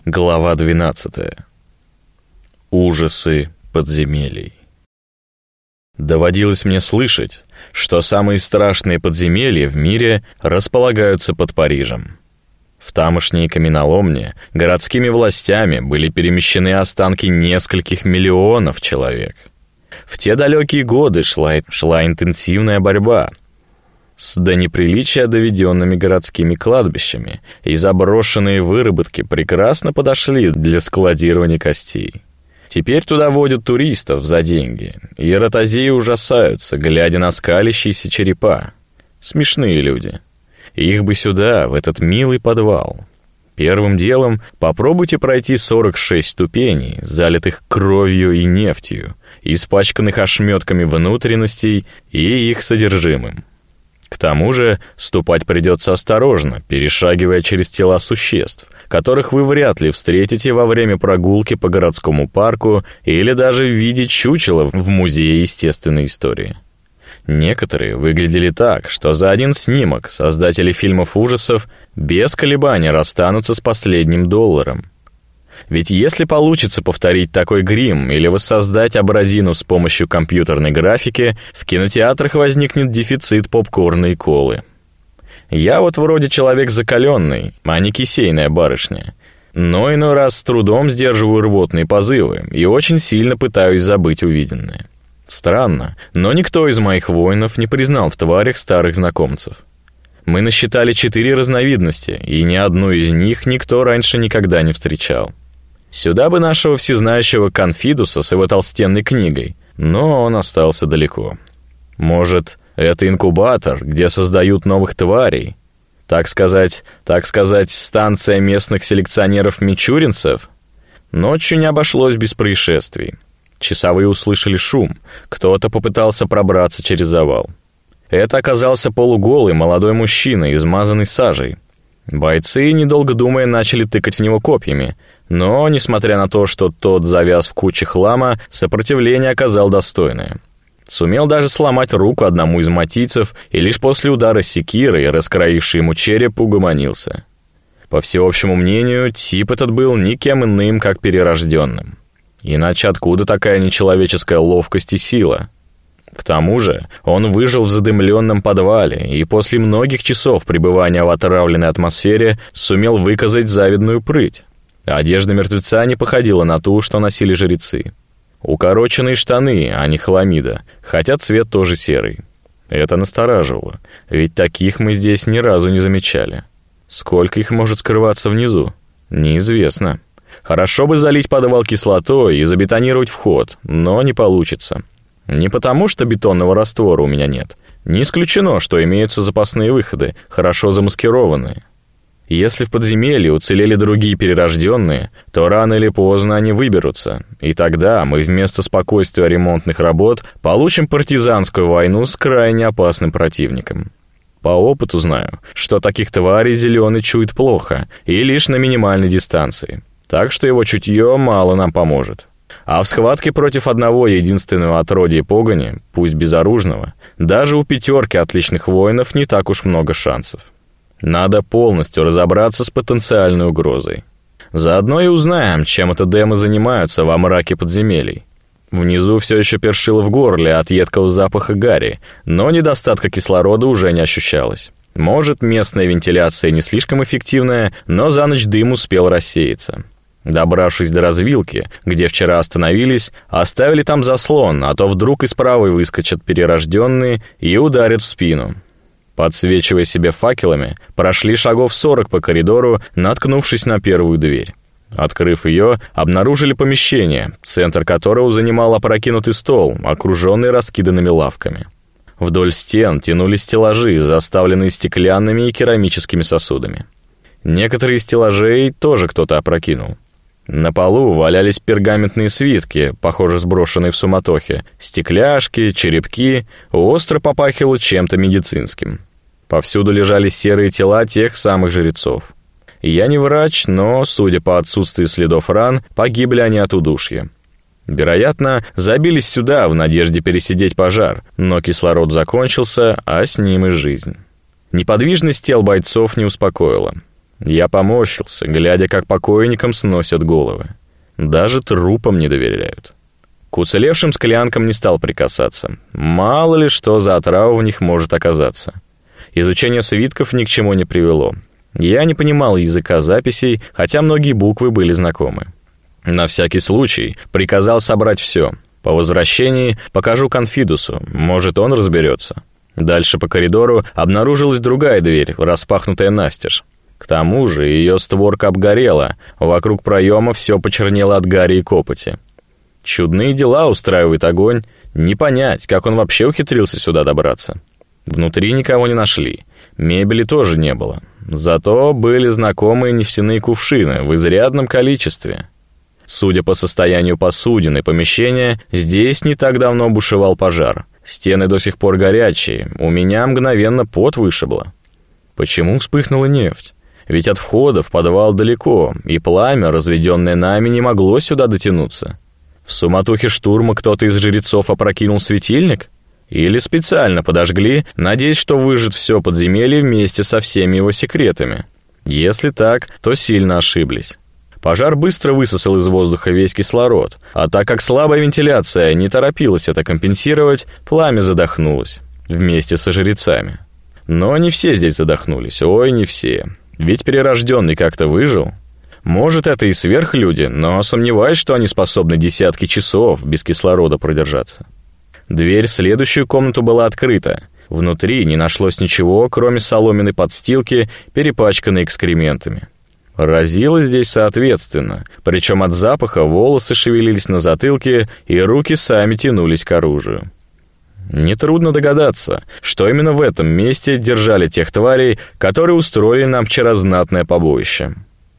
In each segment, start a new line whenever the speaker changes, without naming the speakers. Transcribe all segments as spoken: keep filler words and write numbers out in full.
Глава двенадцатая. Ужасы подземелий. Доводилось мне слышать, что самые страшные подземелья в мире располагаются под Парижем. В тамошней каменоломне городскими властями были перемещены останки нескольких миллионов человек. В те далекие годы шла, шла интенсивная борьба с до неприличия доведенными городскими кладбищами, и заброшенные выработки прекрасно подошли для складирования костей. Теперь туда водят туристов за деньги, и ротозеи ужасаются, глядя на скалящиеся черепа. Смешные люди. Их бы сюда, в этот милый подвал. Первым делом попробуйте пройти сорок шесть ступеней, залитых кровью и нефтью, испачканных ошметками внутренностей и их содержимым. К тому же ступать придется осторожно, перешагивая через тела существ, которых вы вряд ли встретите во время прогулки по городскому парку или даже в виде чучела в Музее естественной истории. Некоторые выглядели так, что за один снимок создатели фильмов ужасов без колебаний расстанутся с последним долларом. Ведь если получится повторить такой грим или воссоздать абразину с помощью компьютерной графики, в кинотеатрах возникнет дефицит попкорна и колы. Я вот вроде человек закаленный, а не кисейная барышня, но иной раз с трудом сдерживаю рвотные позывы и очень сильно пытаюсь забыть увиденное. Странно, но никто из моих воинов не признал в тварях старых знакомцев. Мы насчитали четыре разновидности, и ни одну из них никто раньше никогда не встречал. Сюда бы нашего всезнающего Конфидуса с его толстенной книгой, но он остался далеко. Может, это инкубатор, где создают новых тварей? Так сказать, так сказать, станция местных селекционеров-мичуринцев? Ночью не обошлось без происшествий. Часовые услышали шум, кто-то попытался пробраться через завал. Это оказался полуголый молодой мужчина, измазанный сажей. Бойцы, недолго думая, начали тыкать в него копьями, но, несмотря на то, что тот завяз в куче хлама, сопротивление оказал достойное. Сумел даже сломать руку одному из матийцев, и лишь после удара секирой, раскроивший ему череп, угомонился. По всеобщему мнению, тип этот был никем иным, как перерожденным. Иначе откуда такая нечеловеческая ловкость и сила? К тому же он выжил в задымленном подвале и после многих часов пребывания в отравленной атмосфере сумел выказать завидную прыть. Одежда мертвеца не походила на ту, что носили жрецы. Укороченные штаны, а не хламида, хотя цвет тоже серый. Это настораживало, ведь таких мы здесь ни разу не замечали. Сколько их может скрываться внизу? Неизвестно. Хорошо бы залить подвал кислотой и забетонировать вход, но не получится. Не потому, что бетонного раствора у меня нет. Не исключено, что имеются запасные выходы, хорошо замаскированные. Если в подземелье уцелели другие перерожденные, то рано или поздно они выберутся, и тогда мы вместо спокойствия ремонтных работ получим партизанскую войну с крайне опасным противником. По опыту знаю, что таких тварей зеленый чует плохо и лишь на минимальной дистанции, так что его чутье мало нам поможет. А в схватке против одного единственного отродья погони, пусть безоружного, даже у пятерки отличных воинов не так уж много шансов. Надо полностью разобраться с потенциальной угрозой. Заодно и узнаем, чем это демы занимаются во мраке подземелий. Внизу все еще першило в горле от едкого запаха гари, но недостатка кислорода уже не ощущалось. Может, местная вентиляция не слишком эффективная, но за ночь дым успел рассеяться. Добравшись до развилки, где вчера остановились, оставили там заслон, а то вдруг из правой выскочат перерожденные и ударят в спину. Подсвечивая себе факелами, прошли шагов сорок по коридору, наткнувшись на первую дверь. Открыв ее, обнаружили помещение, центр которого занимал опрокинутый стол, окруженный раскиданными лавками. Вдоль стен тянулись стеллажи, заставленные стеклянными и керамическими сосудами. Некоторые из стеллажей тоже кто-то опрокинул. На полу валялись пергаментные свитки, похоже, сброшенные в суматохе, стекляшки, черепки, остро попахивало чем-то медицинским. Повсюду лежали серые тела тех самых жрецов. Я не врач, но, судя по отсутствию следов ран, погибли они от удушья. Вероятно, забились сюда в надежде пересидеть пожар, но кислород закончился, а с ним и жизнь. Неподвижность тел бойцов не успокоила. Я поморщился, глядя, как покойникам сносят головы. Даже трупам не доверяют. К уцелевшим склянкам не стал прикасаться. Мало ли что за отрава в них может оказаться. Изучение свитков ни к чему не привело. Я не понимал языка записей, хотя многие буквы были знакомы. На всякий случай приказал собрать все. По возвращении покажу Конфидусу, может, он разберется. Дальше по коридору обнаружилась другая дверь, распахнутая настежь. К тому же ее створка обгорела, вокруг проема все почернело от гари и копоти. Чудные дела устраивает огонь, не понять, как он вообще ухитрился сюда добраться. Внутри никого не нашли, мебели тоже не было. Зато были знакомые нефтяные кувшины в изрядном количестве. Судя по состоянию посудин и помещения, здесь не так давно бушевал пожар. Стены до сих пор горячие, у меня мгновенно пот вышибло. Почему вспыхнула нефть? Ведь от входа в подвал далеко, и пламя, разведенное нами, не могло сюда дотянуться. В суматохе штурма кто-то из жрецов опрокинул светильник? Или специально подожгли, надеясь, что выжжет все подземелье вместе со всеми его секретами? Если так, то сильно ошиблись. Пожар быстро высосал из воздуха весь кислород, а так как слабая вентиляция не торопилась это компенсировать, пламя задохнулось вместе со жрецами. Но не все здесь задохнулись, ой, не все. Ведь перерожденный как-то выжил. Может, это и сверхлюди, но сомневаюсь, что они способны десятки часов без кислорода продержаться. Дверь в следующую комнату была открыта. Внутри не нашлось ничего, кроме соломенной подстилки, перепачканной экскрементами. Разило здесь соответственно, причем от запаха волосы шевелились на затылке, и руки сами тянулись к оружию. Нетрудно догадаться, что именно в этом месте держали тех тварей, которые устроили нам вчера знатное побоище.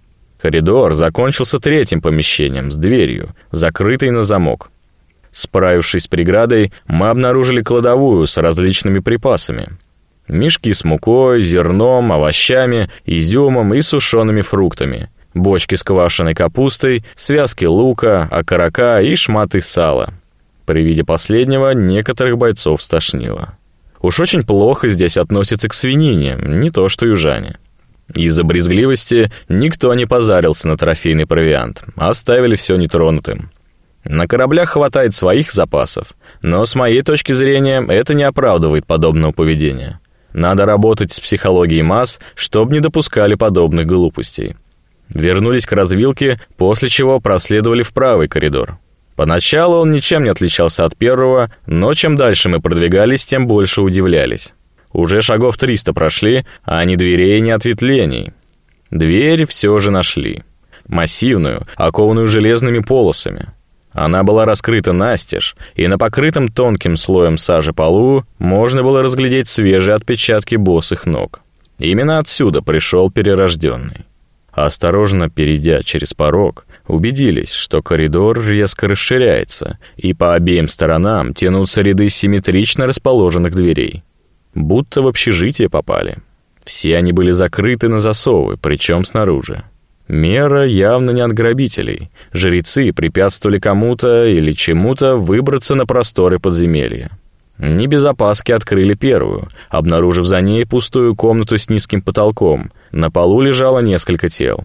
Коридор закончился третьим помещением с дверью, закрытой на замок. Справившись с преградой, мы обнаружили кладовую с различными припасами. Мешки с мукой, зерном, овощами, изюмом и сушеными фруктами, бочки с квашеной капустой, связки лука, окорока и шматы сала. При виде последнего некоторых бойцов стошнило. Уж очень плохо здесь относятся к свинине, не то что южане. Из-за брезгливости никто не позарился на трофейный провиант, оставили все нетронутым. На кораблях хватает своих запасов, но с моей точки зрения это не оправдывает подобного поведения. Надо работать с психологией масс, чтобы не допускали подобных глупостей. Вернулись к развилке, после чего проследовали в правый коридор. Поначалу он ничем не отличался от первого, но чем дальше мы продвигались, тем больше удивлялись. Уже шагов триста прошли, а ни дверей, ни ответвлений. Дверь все же нашли. Массивную, окованную железными полосами. Она была раскрыта настежь, и на покрытом тонким слоем сажи полу можно было разглядеть свежие отпечатки босых ног. Именно отсюда пришел перерожденный. Осторожно перейдя через порог, убедились, что коридор резко расширяется, и по обеим сторонам тянутся ряды симметрично расположенных дверей. Будто в общежитие попали. Все они были закрыты на засовы, причем снаружи. Мера явно не от грабителей. Жрецы препятствовали кому-то или чему-то выбраться на просторы подземелья. Не без опаски открыли первую, обнаружив за ней пустую комнату с низким потолком. На полу лежало несколько тел.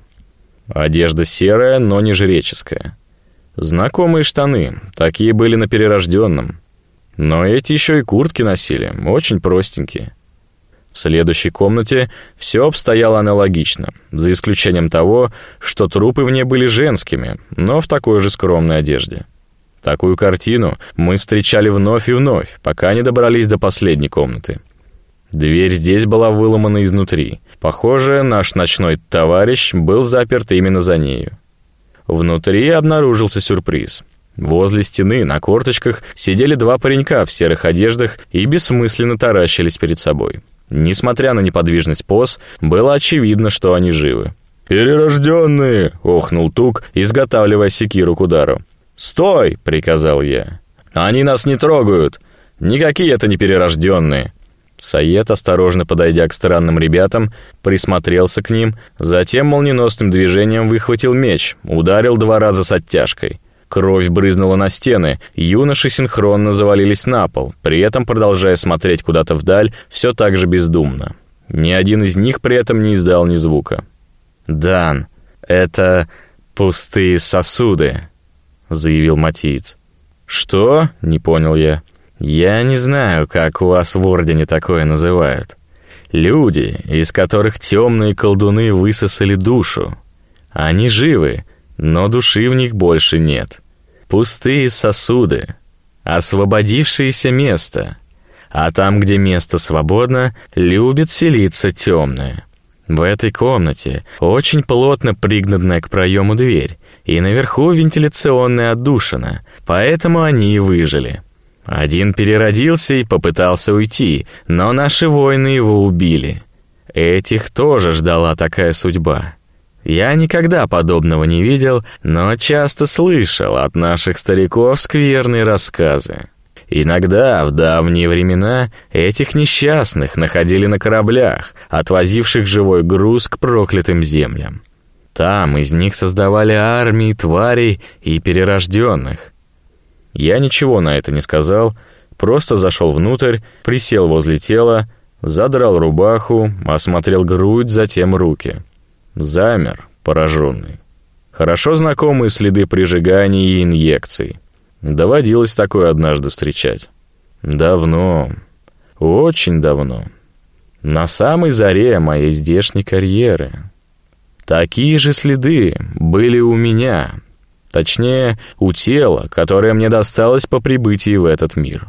Одежда серая, но не жреческая. Знакомые штаны, такие были на перерожденном. Но эти еще и куртки носили, очень простенькие. В следующей комнате все обстояло аналогично, за исключением того, что трупы в ней были женскими, но в такой же скромной одежде. Такую картину мы встречали вновь и вновь, пока не добрались до последней комнаты. Дверь здесь была выломана изнутри. Похоже, наш ночной товарищ был заперт именно за нею. Внутри обнаружился сюрприз. Возле стены на корточках сидели два паренька в серых одеждах и бессмысленно таращились перед собой. Несмотря на неподвижность поз, было очевидно, что они живы. «Перерожденные!» — охнул Тук, изготавливая секиру к удару. «Стой!» — приказал я. «Они нас не трогают! Никакие это не перерожденные!» Саед, осторожно подойдя к странным ребятам, присмотрелся к ним, затем молниеносным движением выхватил меч, ударил два раза с оттяжкой. Кровь брызнула на стены, юноши синхронно завалились на пол, при этом продолжая смотреть куда-то вдаль, все так же бездумно. Ни один из них при этом не издал ни звука. «Дан, это пустые сосуды», — заявил матиец. «Что?» — не понял я. «Я не знаю, как у вас в Ордене такое называют. Люди, из которых темные колдуны высосали душу. Они живы, но души в них больше нет. Пустые сосуды, освободившееся место. А там, где место свободно, любит селиться темное. В этой комнате очень плотно пригнанная к проему дверь, и наверху вентиляционная отдушина, поэтому они и выжили. Один переродился и попытался уйти, но наши воины его убили. Этих тоже ждала такая судьба. Я никогда подобного не видел, но часто слышал от наших стариков скверные рассказы. Иногда, в давние времена, этих несчастных находили на кораблях, отвозивших живой груз к проклятым землям. Там из них создавали армии тварей и перерожденных. Я ничего на это не сказал, просто зашел внутрь, присел возле тела, задрал рубаху, осмотрел грудь, затем руки. Замер, пораженный. Хорошо знакомые следы прижиганий и инъекций. Доводилось такое однажды встречать. Давно, очень давно. На самой заре моей здешней карьеры. Такие же следы были у меня. Точнее, у тела, которое мне досталось по прибытии в этот мир.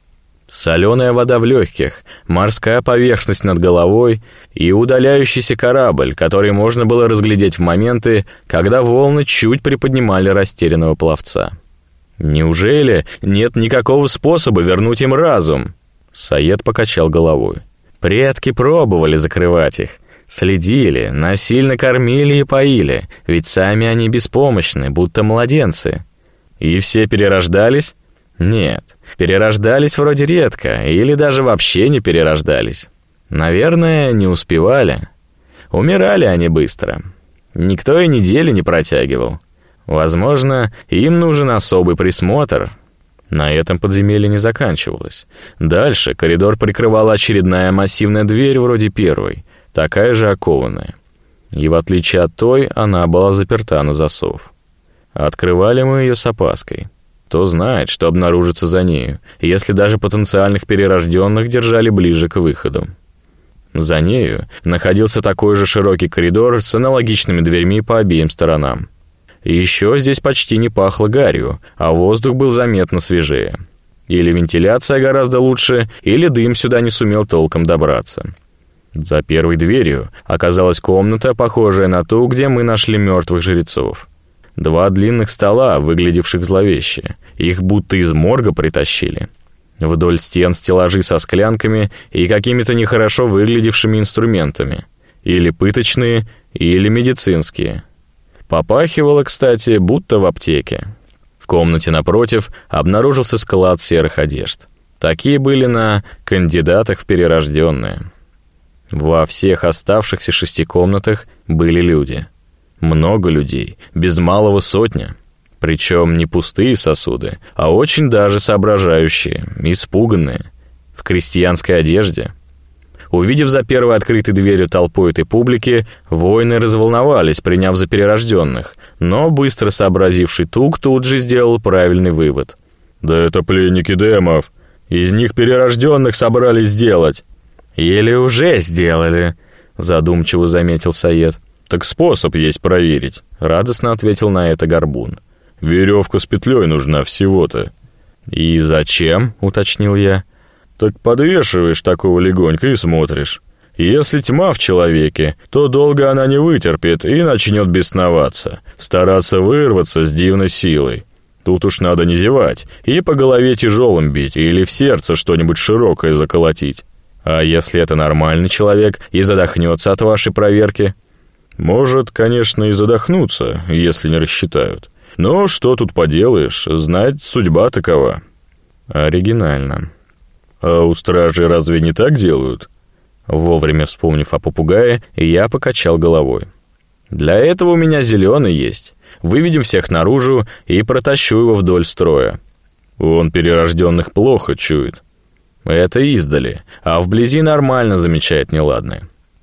Соленая вода в легких, морская поверхность над головой и удаляющийся корабль, который можно было разглядеть в моменты, когда волны чуть приподнимали растерянного пловца. Неужели нет никакого способа вернуть им разум? Саед покачал головой. Предки пробовали закрывать их. Следили, насильно кормили и поили, ведь сами они беспомощны, будто младенцы. И все перерождались? Нет, перерождались вроде редко, или даже вообще не перерождались. Наверное, не успевали. Умирали они быстро. Никто и недели не протягивал. Возможно, им нужен особый присмотр. На этом подземелье не заканчивалось. Дальше коридор прикрывала очередная массивная дверь вроде первой, такая же окованная. И в отличие от той, она была заперта на засов. Открывали мы ее с опаской. Кто знает, что обнаружится за нею, если даже потенциальных перерожденных держали ближе к выходу. За нею находился такой же широкий коридор с аналогичными дверьми по обеим сторонам. И еще здесь почти не пахло гарью, а воздух был заметно свежее. Или вентиляция гораздо лучше, или дым сюда не сумел толком добраться. За первой дверью оказалась комната, похожая на ту, где мы нашли мертвых жрецов. Два длинных стола, выглядевших зловеще. Их будто из морга притащили. Вдоль стен стеллажи со склянками и какими-то нехорошо выглядевшими инструментами. Или пыточные, или медицинские. Попахивало, кстати, будто в аптеке. В комнате напротив обнаружился склад серых одежд. Такие были на кандидатах в перерожденные. Во всех оставшихся шести комнатах были люди. Много людей, без малого сотня. Причем не пустые сосуды, а очень даже соображающие, испуганные, в крестьянской одежде. Увидев за первой открытой дверью толпу этой публики, воины разволновались, приняв за перерожденных, но быстро сообразивший Тук тут же сделал правильный вывод. «Да это пленники демов. Из них перерожденных собрались сделать». «Или уже сделали», — задумчиво заметил Саед. «Так способ есть проверить», — радостно ответил на это Горбун. «Веревка с петлей нужна всего-то». «И зачем?» — уточнил я. «Так подвешиваешь такого легонько и смотришь. Если тьма в человеке, то долго она не вытерпит и начнет бесноваться, стараться вырваться с дивной силой. Тут уж надо не зевать и по голове тяжелым бить или в сердце что-нибудь широкое заколотить. А если это нормальный человек и задохнется от вашей проверки?» «Может, конечно, и задохнуться, если не рассчитают. Но что тут поделаешь, знать, судьба такова». «Оригинально». «А у стражей разве не так делают?» Вовремя вспомнив о попугае, я покачал головой. «Для этого у меня зеленый есть. Выведем всех наружу и протащу его вдоль строя». «Он перерожденных плохо чует». «Это издали, а вблизи нормально замечает неладное.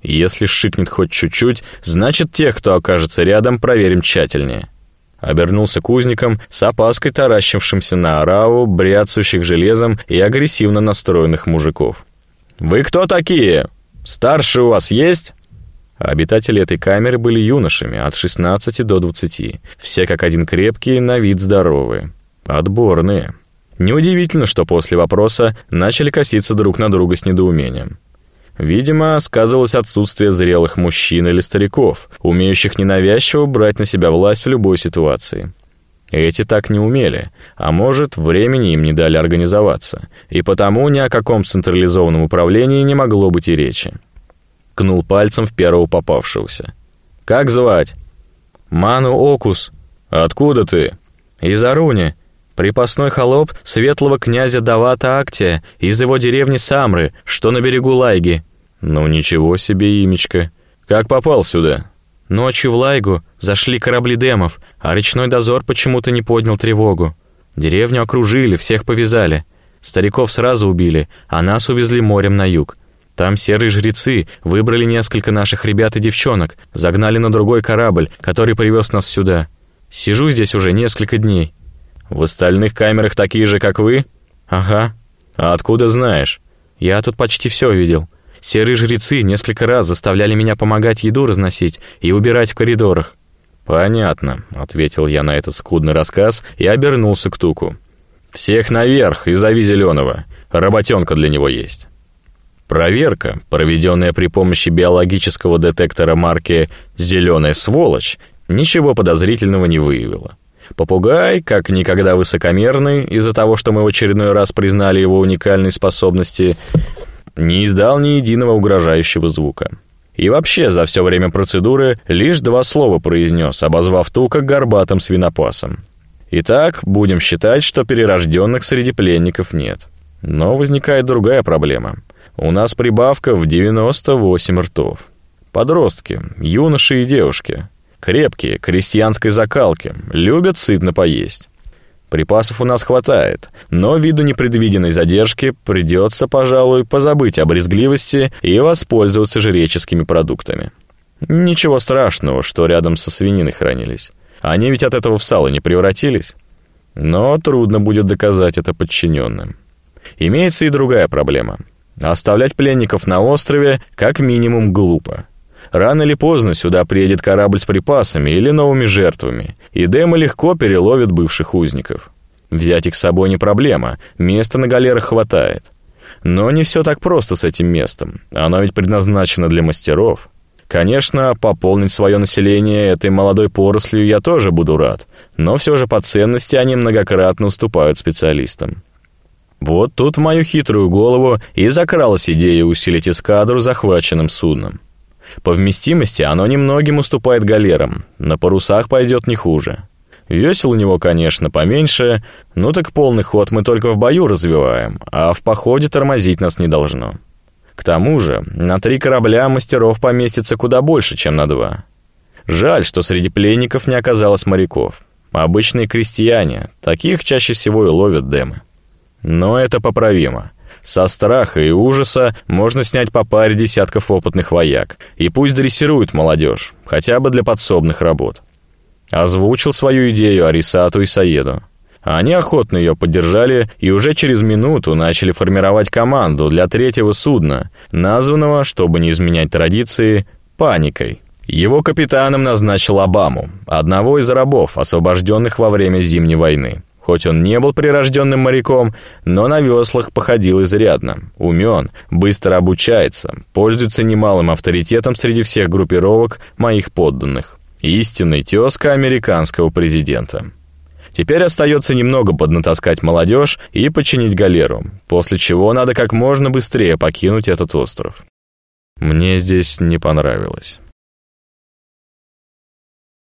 Если шикнет хоть чуть-чуть, значит, тех, кто окажется рядом, проверим тщательнее. Обернулся к узникам, с опаской таращившимся на ораву, бряцающих железом и агрессивно настроенных мужиков. «Вы кто такие? Старшие у вас есть?» Обитатели этой камеры были юношами от шестнадцати до двадцати, все как один крепкие, на вид здоровые. Отборные. Неудивительно, что после вопроса начали коситься друг на друга с недоумением. Видимо, сказывалось отсутствие зрелых мужчин или стариков, умеющих ненавязчиво брать на себя власть в любой ситуации. Эти так не умели, а может, времени им не дали организоваться, и потому ни о каком централизованном управлении не могло быть и речи. Кнул пальцем в первого попавшегося. «Как звать?» «Ману Окус». «Откуда ты?» «Из Аруни. Припасной холоп светлого князя Давата Актия из его деревни Самры, что на берегу Лайги». «Ну ничего себе имечко. Как попал сюда?» «Ночью в Лайгу зашли корабли демов, а речной дозор почему-то не поднял тревогу. Деревню окружили, всех повязали. Стариков сразу убили, а нас увезли морем на юг. Там серые жрецы выбрали несколько наших ребят и девчонок, загнали на другой корабль, который привез нас сюда. Сижу здесь уже несколько дней». «В остальных камерах такие же, как вы?» «Ага». «А откуда знаешь?» «Я тут почти все видел. Серые жрецы несколько раз заставляли меня помогать еду разносить и убирать в коридорах». «Понятно», — ответил я на этот скудный рассказ и обернулся к Туку. «Всех наверх и зови Зеленого. Работенка для него есть». Проверка, проведенная при помощи биологического детектора марки «Зеленая сволочь», ничего подозрительного не выявила. Попугай, как никогда высокомерный, из-за того, что мы в очередной раз признали его уникальные способности, не издал ни единого угрожающего звука. И вообще, за все время процедуры лишь два слова произнес, обозвав Тука горбатым свинопасом. Итак, будем считать, что перерожденных среди пленников нет. Но возникает другая проблема. У нас прибавка в девяносто восемь ртов. Подростки, юноши и девушки. Крепкие, крестьянской закалки, любят сытно поесть. Припасов у нас хватает, но ввиду непредвиденной задержки придется, пожалуй, позабыть о брезгливости и воспользоваться жреческими продуктами. Ничего страшного, что рядом со свининой хранились. Они ведь от этого в сало не превратились. Но трудно будет доказать это подчиненным. Имеется и другая проблема. Оставлять пленников на острове как минимум глупо. Рано или поздно сюда приедет корабль с припасами или новыми жертвами, и демы легко переловят бывших узников. Взять их с собой не проблема, места на галерах хватает. Но не все так просто с этим местом, оно ведь предназначено для мастеров. Конечно, пополнить свое население этой молодой порослью я тоже буду рад, но все же по ценности они многократно уступают специалистам. Вот тут в мою хитрую голову и закралась идея усилить эскадру захваченным судном. По вместимости оно немногим уступает галерам, на парусах пойдет не хуже. Весел у него, конечно, поменьше, но так полный ход мы только в бою развиваем, а в походе тормозить нас не должно. К тому же на три корабля мастеров поместится куда больше, чем на два. Жаль, что среди пленников не оказалось моряков. Обычные крестьяне, таких чаще всего и ловят демы. Но это поправимо. Со страха и ужаса можно снять по паре десятков опытных вояк, и пусть дрессируют молодежь, хотя бы для подсобных работ. Озвучил свою идею Арисату и Саеду. Они охотно ее поддержали и уже через минуту начали формировать команду для третьего судна, названного, чтобы не изменять традиции, «Паникой». Его капитаном назначил Обаму, одного из рабов, освобожденных во время Зимней войны. Хоть он не был прирожденным моряком, но на веслах походил изрядно, умен, быстро обучается, пользуется немалым авторитетом среди всех группировок моих подданных. Истинный тезка американского президента. Теперь остается немного поднатаскать молодежь и починить галеру, после чего надо как можно быстрее покинуть этот остров. Мне здесь не понравилось.